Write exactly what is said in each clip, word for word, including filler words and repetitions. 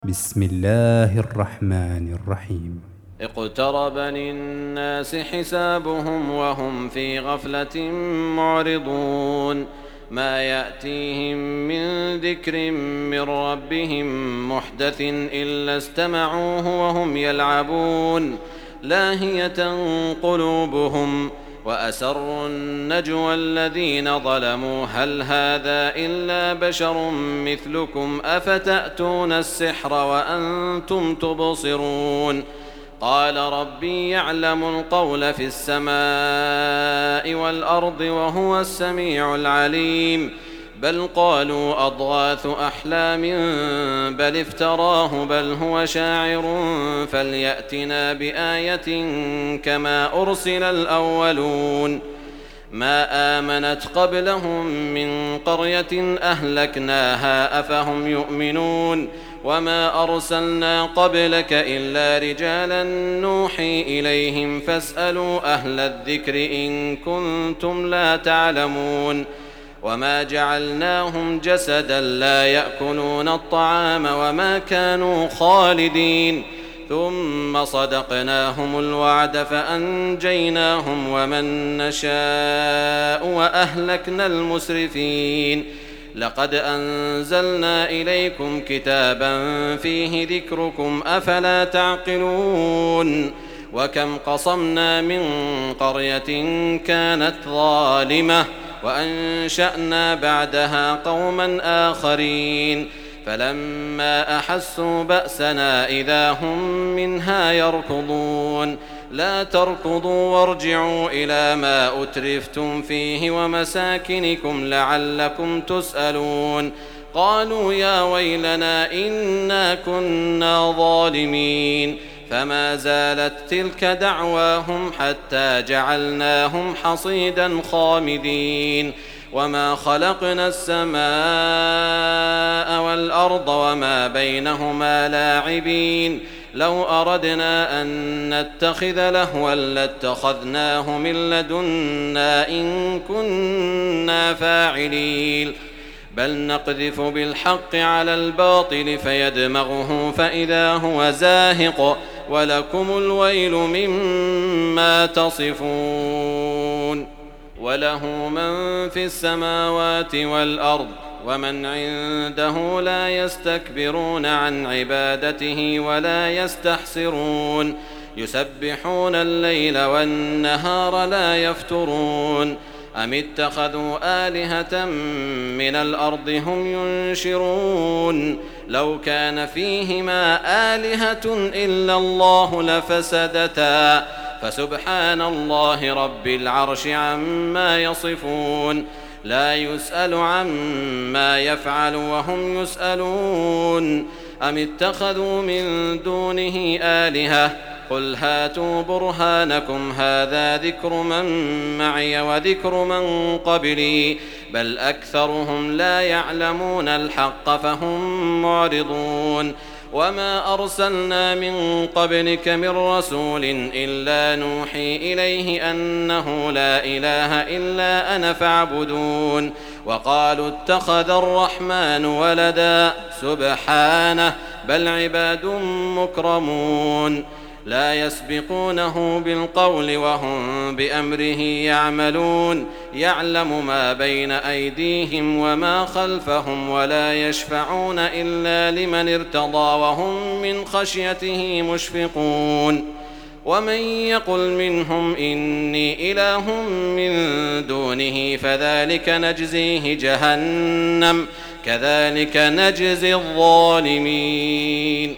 بسم الله الرحمن الرحيم. اقترب للناس حسابهم وهم في غفلة معرضون. ما يأتيهم من ذكر من ربهم محدث إلا استمعوه وهم يلعبون لاهية قلوبهم وأسروا النجوى الذين ظلموا هل هذا إلا بشر مثلكم أفتأتون السحر وأنتم تبصرون. قال ربي يعلم القول في السماء والأرض وهو السميع العليم. بل قالوا أضغاث أحلام بل افتراه بل هو شاعر فليأتنا بآية كما أرسل الأولون. ما آمنت قبلهم من قرية أهلكناها أفهم يؤمنون. وما أرسلنا قبلك إلا رجالا نوحي إليهم فاسألوا أهل الذكر إن كنتم لا تعلمون. وما جعلناهم جسدا لا يأكلون الطعام وما كانوا خالدين. ثم صدقناهم الوعد فأنجيناهم ومن نشاء وأهلكنا المسرفين. لقد أنزلنا إليكم كتابا فيه ذكركم أفلا تعقلون. وكم قصمنا من قرية كانت ظالمة وأنشأنا بعدها قوما آخرين فلما أحسوا بأسنا إذا هم منها يركضون. لا تركضوا وارجعوا إلى ما أترفتم فيه ومساكنكم لعلكم تسألون. قالوا يا ويلنا إنا كنا ظالمين. فما زالت تلك دعواهم حتى جعلناهم حصيدا خامدين. وما خلقنا السماء والأرض وما بينهما لاعبين. لو أردنا أن نتخذ لهوا لاتخذناه من لدنا إن كنا فاعلين. بل نقذف بالحق على الباطل فيدمغه فإذا هو زاهق ولكم الويل مما تصفون. وله من في السماوات والأرض ومن عنده لا يستكبرون عن عبادته ولا يستحسرون. يسبحون الليل والنهار لا يفترون. أم اتخذوا آلهة من الأرض هم ينشرون. لو كان فيهما آلهة إلا الله لفسدتا فسبحان الله رب العرش عما يصفون. لا يسأل عما يفعل وهم يسألون. أم اتخذوا من دونه آلهة قل هاتوا برهانكم هذا ذكر من معي وذكر من قبلي بل أكثرهم لا يعلمون الحق فهم معرضون. وما أرسلنا من قبلك من رسول إلا نوحي إليه أنه لا إله إلا أنا فاعبدون. وقالوا اتخذ الرحمن ولدا سبحانه بل عباد مكرمون. لا يسبقونه بالقول وهم بأمره يعملون. يعلم ما بين أيديهم وما خلفهم ولا يشفعون إلا لمن ارتضى وهم من خشيته مشفقون. ومن يقل منهم إني إله من دونه فذلك نجزيه جهنم كذلك نجزي الظالمين.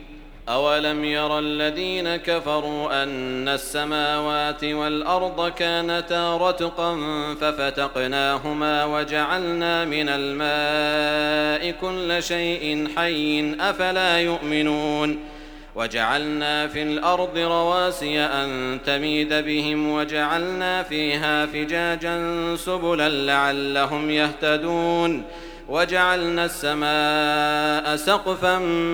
أولم ير الذين كفروا أن السماوات والأرض كانتا رتقا ففتقناهما وجعلنا من الماء كل شيء حي أفلا يؤمنون. وجعلنا في الأرض رواسي أن تميد بهم وجعلنا فيها فجاجا سبلا لعلهم يهتدون. وجعلنا السماء سقفا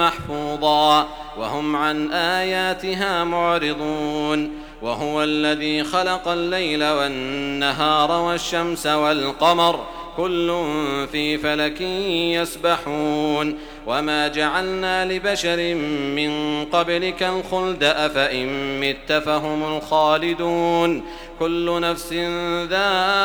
محفوظا وهم عن آياتها معرضون. وهو الذي خلق الليل والنهار والشمس والقمر كل في فلك يسبحون. وما جعلنا لبشر من قبلك الخلد أفإن مت فهم الخالدون كل نفس ذائقة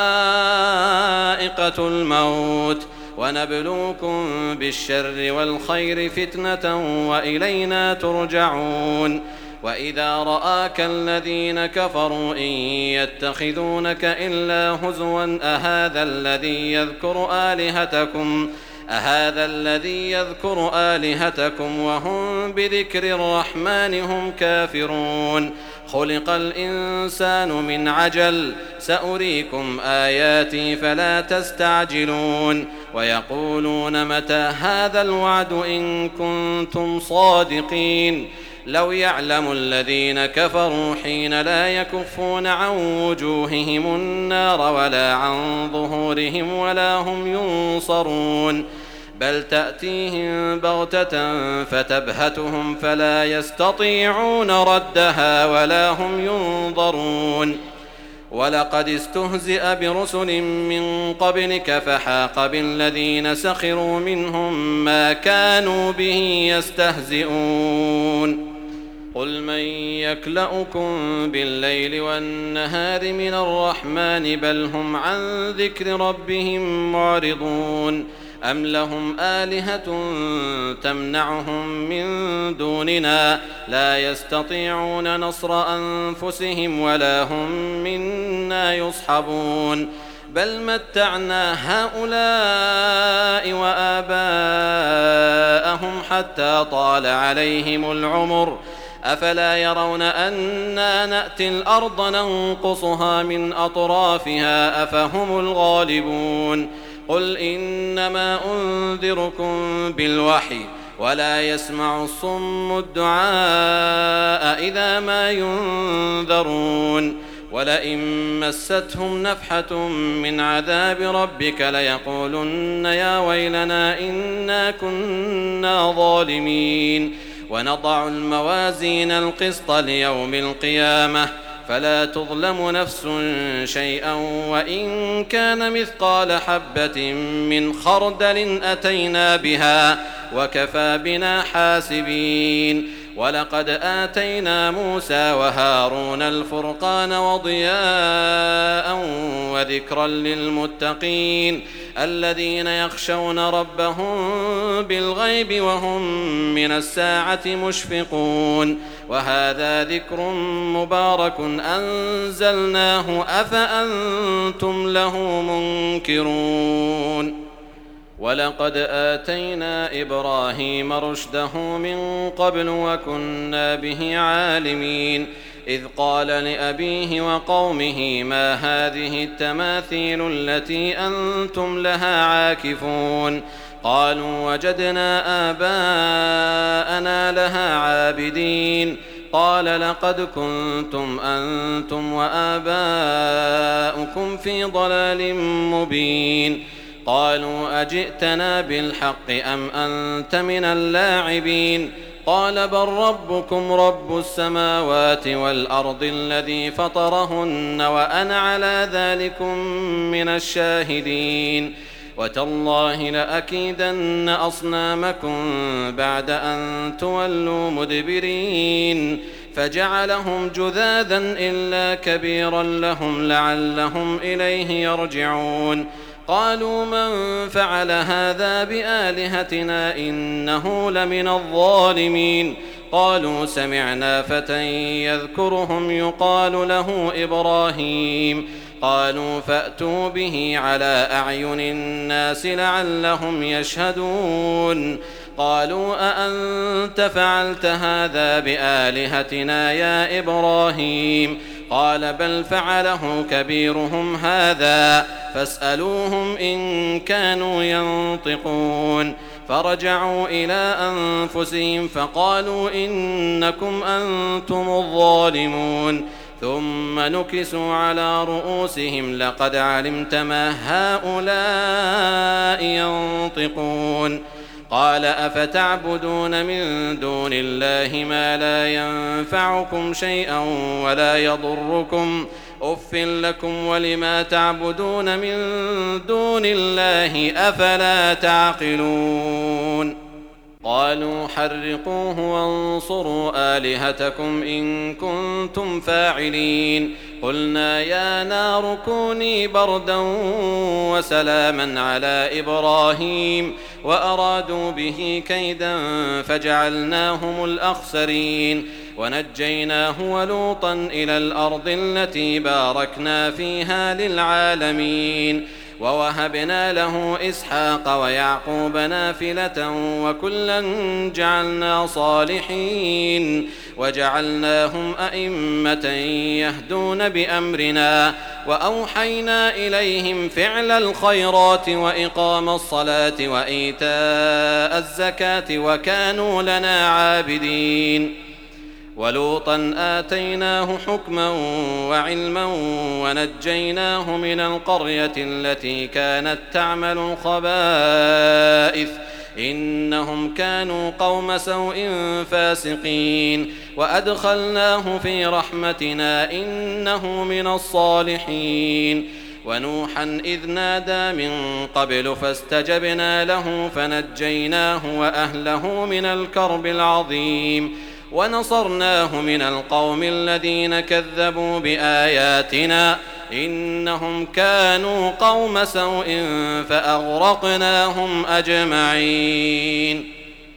الموت ونبلوكم بالشر والخير فتنة وإلينا ترجعون وإذا رآك الذين كفروا إن يتخذونك إلا هزوا أهذا الذي يذكر آلهتكم أهذا الذي يذكر آلهتكم وهم بذكر الرحمن هم كافرون خلق الإنسان من عجل سأريكم آياتي فلا تستعجلون ويقولون متى هذا الوعد إن كنتم صادقين لو يعلم الذين كفروا حين لا يكفون عن وجوههم النار ولا عن ظهورهم ولا هم ينصرون بل تأتيهم بغتة فتبهتهم فلا يستطيعون ردها ولا هم ينظرون ولقد استهزئ برسل من قبلك فحاق بالذين سخروا منهم ما كانوا به يستهزئون قل من يكلؤكم بالليل والنهار من الرحمن بل هم عن ذكر ربهم معرضون أم لهم آلهة تمنعهم من دوننا لا يستطيعون نصر أنفسهم ولا هم منا يصحبون بل متعنا هؤلاء وآباءهم حتى طال عليهم العمر أفلا يرون أنا نأتي الأرض ننقصها من أطرافها أفهم الغالبون قل إنما أنذركم بالوحي ولا يسمع الصم الدعاء إذا ما ينذرون ولئن مستهم نفحة من عذاب ربك ليقولن يا ويلنا إنا كنا ظالمين ونضع الموازين القسط ليوم القيامة فلا تظلم نفس شيئا وإن كان مثقال حبة من خردل أتينا بها وكفى بنا حاسبين ولقد آتينا موسى وهارون الفرقان وضياء وذكرا للمتقين الذين يخشون ربهم بالغيب وهم من الساعة مشفقون وهذا ذكر مبارك أنزلناه أفأنتم له منكرون ولقد آتينا إبراهيم رشده من قبل وكنا به عالمين إذ قال لأبيه وقومه ما هذه التماثيل التي أنتم لها عاكفون قالوا وجدنا آباءنا لها عابدين قال لقد كنتم أنتم وآباؤكم في ضلال مبين قالوا أجئتنا بالحق أم أنت من اللاعبين قال بل ربكم رب السماوات والأرض الذي فطرهن وأنا على ذلكم من الشاهدين وتالله لأكيدن أصنامكم بعد أن تولوا مدبرين فجعلهم جذاذا إلا كبيرا لهم لعلهم إليه يرجعون قالوا من فعل هذا بآلهتنا إنه لمن الظالمين قالوا سمعنا فتى يذكرهم يقال له إبراهيم قالوا فأتوا به على أعين الناس لعلهم يشهدون قالوا أأنت فعلت هذا بآلهتنا يا إبراهيم قال بل فعله كبيرهم هذا فاسألوهم إن كانوا ينطقون فرجعوا إلى أنفسهم فقالوا إنكم أنتم الظالمون ثم نكسوا على رؤوسهم لقد علمت ما هؤلاء ينطقون قال أفتعبدون من دون الله ما لا ينفعكم شيئا ولا يضركم أف لكم ولما تعبدون من دون الله أفلا تعقلون قالوا حرقوه وانصروا آلهتكم إن كنتم فاعلين قلنا يا نار كوني بردا وسلاما على إبراهيم وأرادوا به كيدا فجعلناهم الأخسرين ونجيناه ولوطا إلى الأرض التي باركنا فيها للعالمين ووهبنا له إسحاق ويعقوب نافلة وكلا جعلنا صالحين وجعلناهم أئمة يهدون بأمرنا وأوحينا إليهم فعل الخيرات وإقام الصلاة وإيتاء الزكاة وكانوا لنا عابدين ولوطا آتيناه حكما وعلما ونجيناه من القرية التي كانت تعمل الخبائث إنهم كانوا قوم سوء فاسقين وأدخلناه في رحمتنا إنه من الصالحين ونوحا إذ نادى من قبل فاستجبنا له فنجيناه وأهله من الكرب العظيم ونصرناه من القوم الذين كذبوا بآياتنا إنهم كانوا قوم سوء فأغرقناهم أجمعين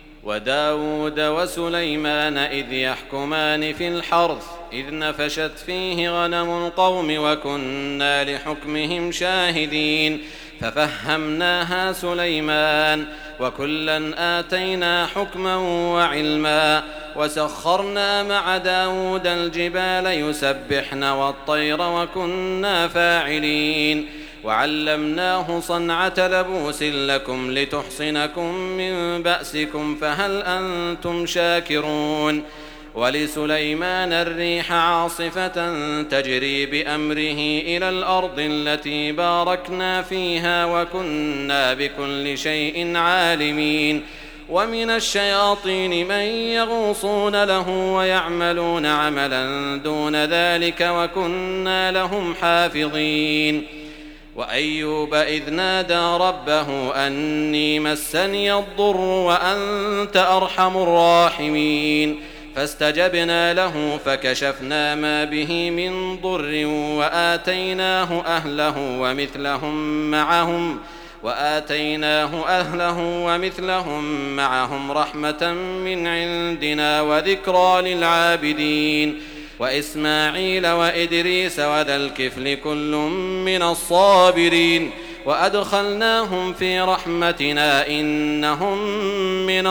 وداود وسليمان إذ يحكمان في الحرث إذ نفشت فيه غنم القوم وكنا لحكمهم شاهدين ففهمناها سليمان وكلا آتينا حكما وعلما وسخرنا مع داود الجبال يسبحن والطير وكنا فاعلين وعلمناه صنعة لبوس لكم لتحصنكم من بأسكم فهل أنتم شاكرون ولسليمان الريح عاصفة تجري بأمره إلى الأرض التي باركنا فيها وكنا بكل شيء عالمين ومن الشياطين من يغوصون له ويعملون عملا دون ذلك وكنا لهم حافظين وأيوب إذ نادى ربه أني مسني الضر وأنت أرحم الراحمين فاستجبنا له فكشفنا ما به من ضر وآتيناه أهله ومثلهم معهم وآتيناه أهله ومثلهم معهم رحمة من عندنا وذكرى للعابدين وإسماعيل وإدريس وذا الكفل كل من الصابرين وأدخلناهم في رحمتنا إنهم من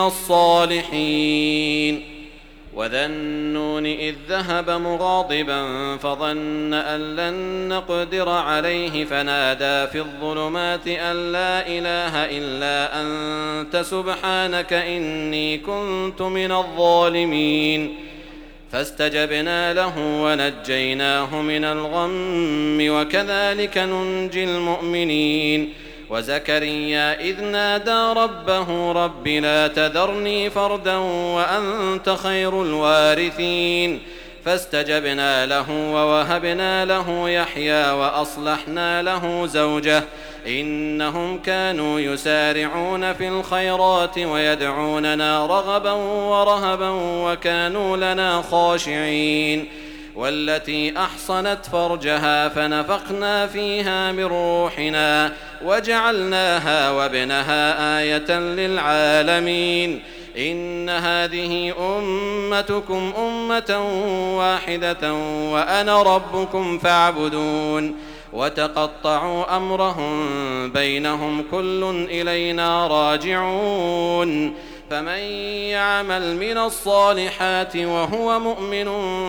الصالحين وذا النون إذ ذهب مغاضبا فظن أن لن نقدر عليه فنادى في الظلمات أن لا إله إلا أنت سبحانك إني كنت من الظالمين فاستجبنا له ونجيناه من الغم وكذلك ننجي المؤمنين وزكريا إذ نادى ربه رب لا تذرني فردا وأنت خير الوارثين فاستجبنا له ووهبنا له يحيى وأصلحنا له زوجه إنهم كانوا يسارعون في الخيرات ويدعوننا رغبا ورهبا وكانوا لنا خاشعين والتي أحصنت فرجها فنفخنا فيها من روحنا وجعلناها وابنها آية للعالمين إن هذه أمتكم أمة واحدة وأنا ربكم فاعبدون وتقطعوا أمرهم بينهم كل إلينا راجعون فمن يعمل من الصالحات وهو مؤمن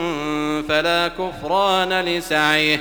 فلا كفران لسعيه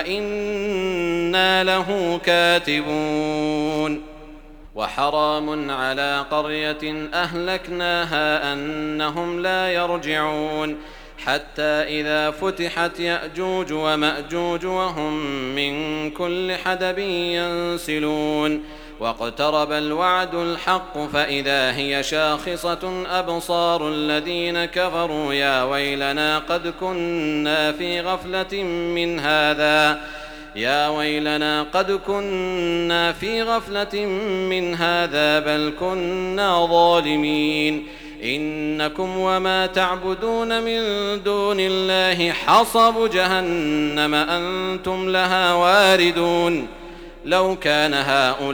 وإنا له كاتبون وحرام على قرية أهلكناها أنهم لا يرجعون حتى إذا فتحت يأجوج ومأجوج وهم من كل حدب ينسلون واقترب الوعد الحق فإذا هي شاخصة أبصار الذين كفروا يا ويلنا قد كنا في غفلة من هذا يا ويلنا قد كنا في غفلة من هذا بل كنا ظالمين إنكم وما تعبدون من دون الله حصب جهنم أنتم لها واردون لو كان هؤلاء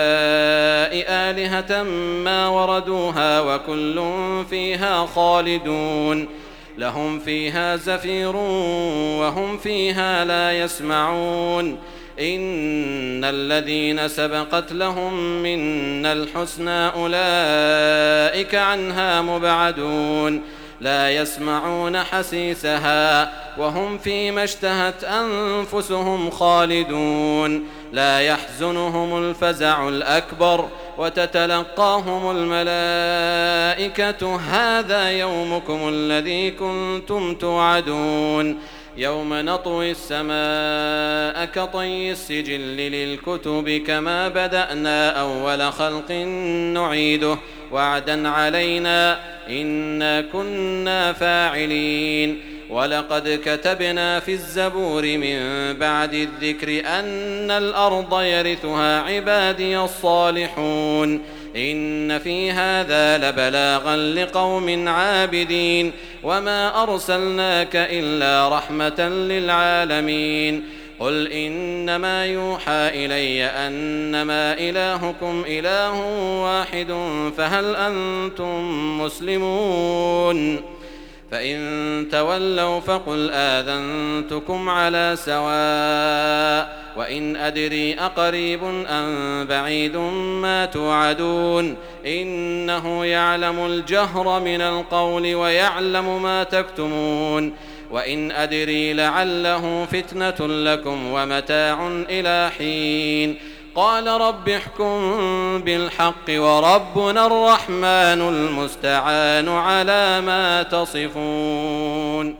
آلهة ما وردوها وكل فيها خالدون لهم فيها زفير وهم فيها لا يسمعون إن الذين سبقت لهم منا الحسنى أولئك عنها مبعدون لا يسمعون حسيسها وهم فيما اشتهت أنفسهم خالدون لا يحزنهم الفزع الأكبر وتتلقاهم الملائكة هذا يومكم الذي كنتم توعدون يوم نطوي السماء كطي السجل للكتب كما بدأنا أول خلق نعيده وعدا علينا إنا كنا فاعلين ولقد كتبنا في الزبور من بعد الذكر أن الأرض يرثها عبادي الصالحون إن في هذا لبلاغا لقوم عابدين وما أرسلناك إلا رحمة للعالمين قل إنما يوحى إلي أنما إلهكم إله واحد فهل أنتم مسلمون فإن تولوا فقل آذنتكم على سواء وإن أدري أقريب أم بعيد ما توعدون إنه يعلم الجهر من القول ويعلم ما تكتمون وإن أدري لعله فتنة لكم ومتاع إلى حين قال رب احكم بالحق وربنا الرحمن المستعان على ما تصفون.